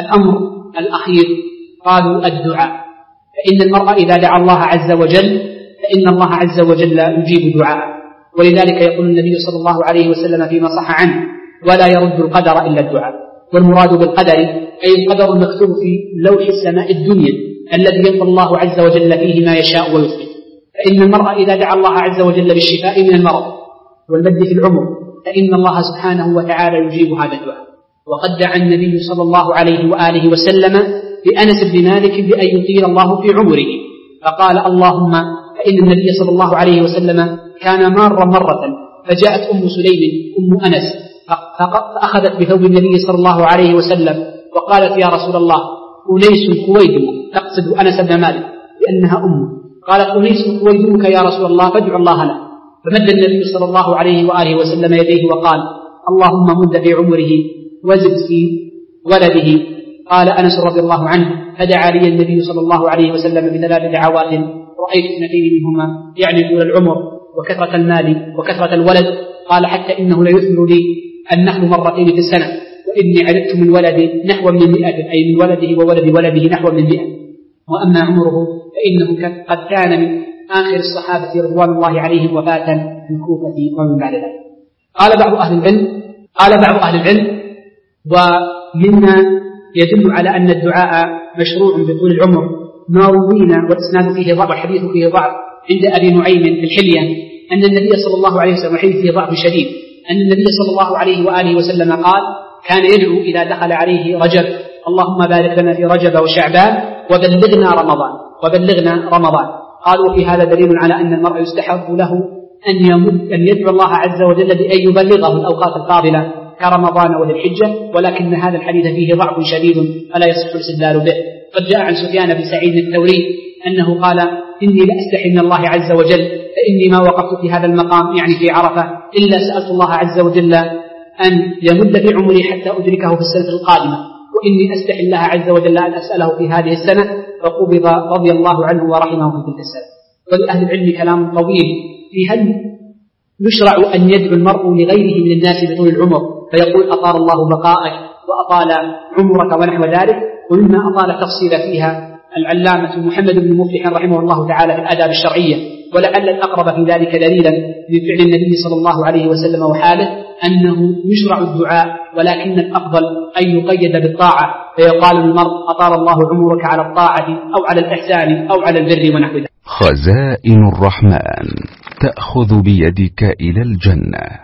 الأمر الأخير قالوا الدعاء، فإن المرء إذا دعا الله عز وجل فإن الله عز وجل يجيب دعاءه، ولذلك يقول النبي صلى الله عليه وسلم فيما صح عنه: ولا يرد القدر إلا الدعاء. والمراد بالقدر أي القدر المكتوب في لوح السماء الدنيا الذي يلقى الله عز وجل فيه ما يشاء ويثبت. فإن المرء إذا دعا الله عز وجل بالشفاء من المرض والمد في العمر فإن الله سبحانه وتعالى يجيب هذا الدعاء. وقد دعا النبي صلى الله عليه وآله وسلم لأنس بن مالك بأن يطيل الله في عمره، فقال: اللهم، فإن النبي صلى الله عليه وسلم كان مارا مرة فجاءت أم سليم أم أنس فأخذت بثوب النبي صلى الله عليه وسلم وقالت: يا رسول الله، أنيس كويدمك، تقصد أنس بن مالك لأنها أمه، قالت: أنيس كويدمك يا رسول الله فادع الله له. فمد النبي صلى الله عليه وآله وسلم يديه وقال: اللهم مد في عمره وزد في ولده. قال أنس رضي الله عنه: فدعا لي النبي صلى الله عليه وسلم بثلاث دعوات رأيت اثنتين منهما يعني طول العمر وكثرة المال وكثرة الولد. قال: حتى إنه ليثمر لي النخل مرتين في السنة، وإني عددت من ولدي نحو من 100، أي من ولده وولد ولده نحو من 100. وأما عمره فإنه قد كان من آخر الصحابة رضوان الله عليهم وفاة في الكوفة ومن بعد ذلك. قال بعض أهل العلم ومما يدل على أن الدعاء مشروع بطول العمر ما روينا والإسناد فيه ضعف والحديث فيه ضعف عند أبي نعيم في الحلية أن النبي صلى الله عليه وسلم، الحديث فيه ضعف شديد، أن النبي صلى الله عليه وآله وسلم قال: كان يدعو إذا دخل عليه رجب: اللهم بارك لنا في رجب وشعبان وبلغنا رمضان. قالوا: في هذا دليل على أن المرء يستحب له أن يدعو الله عز وجل بأن يبلغه الأوقات الفاضلة كرمضان وذي الحجة، ولكن هذا الحديث فيه ضعف شديد فلا يصح الاستدلال به. قد جاء عن سفيان بن سعيد الثوري أنه قال: إني لأستحي من الله عز وجل، فإني ما وقفت في هذا المقام يعني في عرفة إلا سألت الله عز وجل أن يمد في عمري حتى أدركه في السنة القادمة، وإني أستحي الله عز وجل أن أسأله في هذه السنة، فقبض رضي الله عنه ورحمه في تلك السنة. ولأهل العلم كلام طويل في هل يشرع أن يدعو المرء لغيره من الناس بطول العمر فيقول: أطال الله بقائك وأطال عمرك ونحو ذلك. ومما أطال التفصيل فيها العلامة محمد بن مفلح رحمه الله تعالى في الآداب الشرعية، ولعل الأقرب في ذلك دليلا بفعل النبي صلى الله عليه وسلم وحاله أنه يشرع الدعاء، ولكن الأفضل أن يقيد بالطاعة، فيقال للمرء: أطال الله عمرك على الطاعة أو على الإحسان أو على البر ونحو ذلك. خزائن الرحمن تأخذ بيدك إلى الجنة.